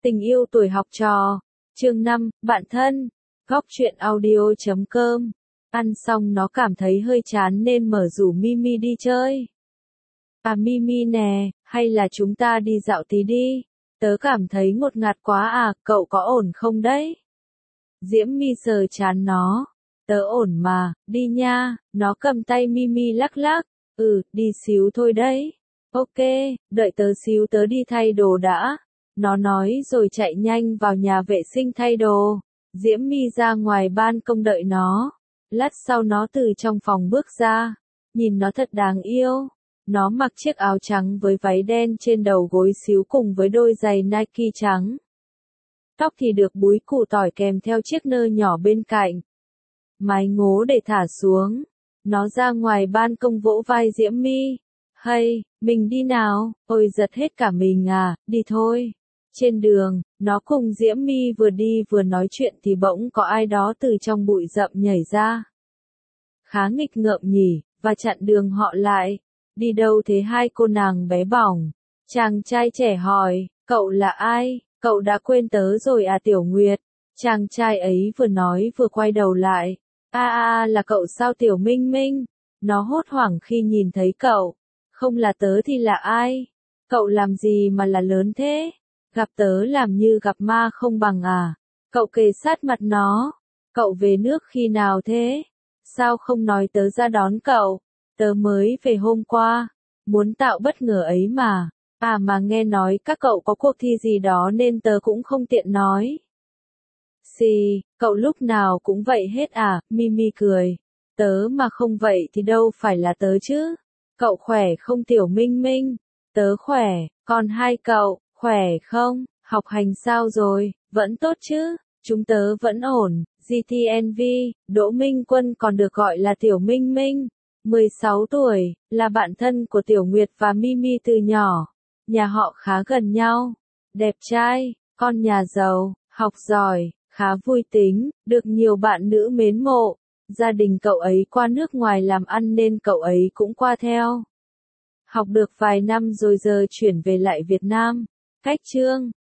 Tình yêu tuổi học trò. Chương 5, bạn thân. Góc truyện audio.com. Ăn xong nó cảm thấy hơi chán nên mở rủ Mimi đi chơi. À Mimi nè, hay là chúng ta đi dạo tí đi. Tớ cảm thấy ngột ngạt quá à, cậu có ổn không đấy? Diễm My sờ chán nó. Tớ ổn mà, đi nha. Nó cầm tay Mimi lắc lắc. Đi xíu thôi đấy. Ok, đợi tớ xíu, tớ đi thay đồ đã. Nó nói rồi chạy nhanh vào nhà vệ sinh thay đồ. Diễm My ra ngoài ban công đợi nó. Lát sau nó từ trong phòng bước ra. Nhìn nó thật đáng yêu. Nó mặc chiếc áo trắng với váy đen trên đầu gối xíu cùng với đôi giày Nike trắng. Tóc thì được búi củ tỏi kèm theo chiếc nơ nhỏ bên cạnh. Mái ngố để thả xuống. Nó ra ngoài ban công vỗ vai Diễm My. Hay, mình đi nào, ôi giật hết cả mình à, đi thôi. Trên đường, nó cùng Diễm My vừa đi vừa nói chuyện thì bỗng có ai đó từ trong bụi rậm nhảy ra. Khá nghịch ngợm nhỉ, và chặn đường họ lại. Đi đâu thế hai cô nàng bé bỏng? Chàng trai trẻ hỏi, cậu là ai? Cậu đã quên tớ rồi à Tiểu Nguyệt? Chàng trai ấy vừa nói vừa quay đầu lại. Là cậu sao Tiểu Minh Minh? Nó hốt hoảng khi nhìn thấy cậu. Không là tớ thì là ai? Cậu làm gì mà là lớn thế? Gặp tớ làm như gặp ma không bằng à? Cậu kề sát mặt nó. Cậu về nước khi nào thế? Sao không nói tớ ra đón cậu? Tớ mới về hôm qua. Muốn tạo bất ngờ ấy mà. Mà nghe nói các cậu có cuộc thi gì đó nên tớ cũng không tiện nói. Xì, cậu lúc nào cũng vậy hết à? Mimi cười. Tớ mà không vậy thì đâu phải là tớ chứ. Cậu khỏe không Tiểu Minh Minh? Tớ khỏe, còn hai cậu, khỏe không? Học hành sao rồi? Vẫn tốt chứ? Chúng tớ vẫn ổn. GTNV, Đỗ Minh Quân còn được gọi là Tiểu Minh Minh. 16 tuổi, là bạn thân của Tiểu Nguyệt và Mimi từ nhỏ. Nhà họ khá gần nhau. Đẹp trai, con nhà giàu, học giỏi, khá vui tính, được nhiều bạn nữ mến mộ. Gia đình cậu ấy qua nước ngoài làm ăn nên cậu ấy cũng qua theo. Học được vài năm rồi giờ chuyển về lại Việt Nam. Cách chương